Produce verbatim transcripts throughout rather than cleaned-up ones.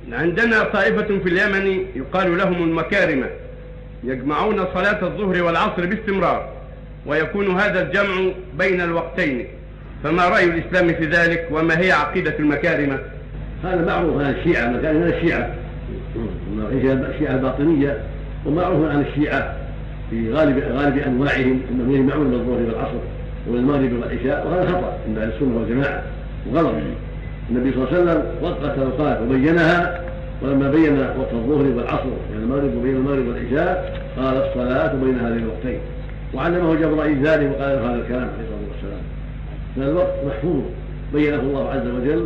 عندنا طائفة في اليمن يقال لهم المكارمة، يجمعون صلاة الظهر والعصر باستمرار، ويكون هذا الجمع بين الوقتين، فما رأي الإسلام في ذلك، وما هي عقيدة المكارمة؟ هذا معروف عن الشيعة، مكارمة الشيعة الشيعة الباطنية، ومعروف عن الشيعة في غالب غالب أنواعهم أنهم يجمعون الظهر والعصر والمغرب والعشاء، وهذا خطأ عند أهل السنة والجماعة وغلط. النبي صلى الله عليه وسلم وقت الأوقات وبينها، ولما بين وقت الظهر والعصر يعني المغرب وبين المغرب والعشاء قال الصلاة بين هذين الوقتين، وعلمه جبرائيل ذلك وقال له هذا الكلام عليه الصلاة والسلام. فالوقت محفوظ بينه الله عز وجل،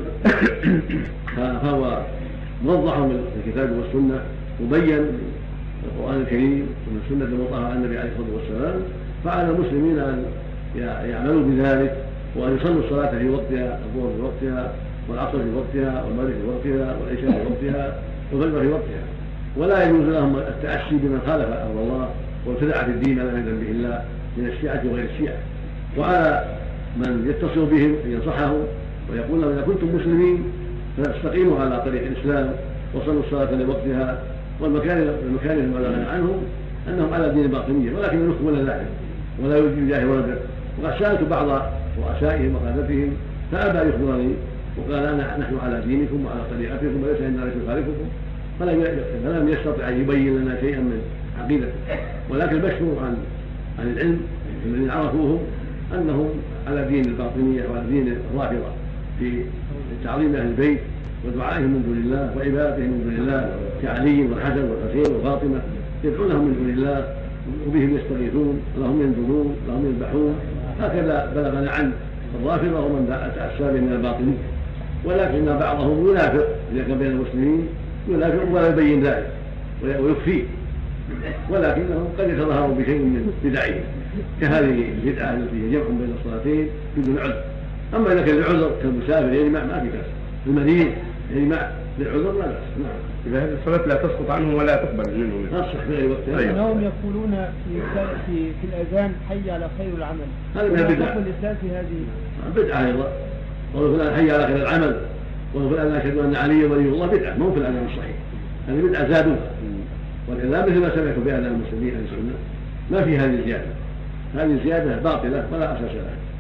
فهو موضح من الكتاب والسنة، مبين في القرآن الكريم ومن السنة المطهرة عن النبي عليه الصلاة والسلام. فعلى المسلمين أن يعملوا بذلك، وأن يصلوا الصلاة في وقتها، الظهر في وقتها، والعصر في وقتها، والمغرب في وقتها، والعشاء في وقتها، والفجر في وقتها. ولا يجوز لهم التأسي بمن خالف أمر الله وابتدع في الدين ما لم يأذن به الله من الشيعة وغير الشيعة. وعلى من يتصل بهم أن ينصحهم ويقول لهم إذا كنتم مسلمين فاستقيموا على طريق الإسلام وصلوا الصلاة لوقتها. والمكان المكان المعلن عنهم أنهم على دين الباطنية، ولكن ينكرون ذلك ولا يوجد جاه ورده. وقد سألت بعض رؤسائهم وقادتهم فأبى يخبرني وقال أنا نحن على دينكم وعلى طريقتكم وليس عندنا شيء يخالفكم، فلم يستطع أن يبين لنا شيئا من عقيدته. ولكن المشهور عن عن العلم الذين عرفوهم أنهم على دين الباطنية وعلى دين الرافضة في تعظيم أهل البيت ودعائهم من دون الله وعبادتهم من دون الله كعلي والحسن والحسين وفاطمة، يدعونهم من دون الله وبهم يستغيثون ولهم ينذرون ولهم يذبحون. هكذا بلغنا عن الرافضة ومن تأسى بهم من الباطنية. ولكن بعضهم ينافق إذا كان بين المسلمين، ينافق ولا يبين ذلك ويخفيه، ولكنهم قد يتظاهروا بشيء من بدعهم كهذه البدعة التي هي جمع بين الصلاتين بدون عذر. أما إذا كان العذر كالمسافر يجمع ما في بأس، المريض يجمع للعذر لا بأس. نعم، إذا هذه الصلاة لا تسقط عنه ولا تقبل منه، تصح في غير وقتها. أيوة. أنهم يقولون في في في الأذان حي على خير العمل، هذا من البدع. الإسلام في هذه بدعة أيضا، قالوا فلان حي على خير العمل، قالوا فلان أشهد أن علي ولي الله، بدعة مو في الأذان الصحيح، هذه بدعة زادوها. والإذان مثل ما سمعت بأذان المسلمين أهل السنة ما في هذه الزيادة، هذه الزيادة باطلة ولا أساس لها.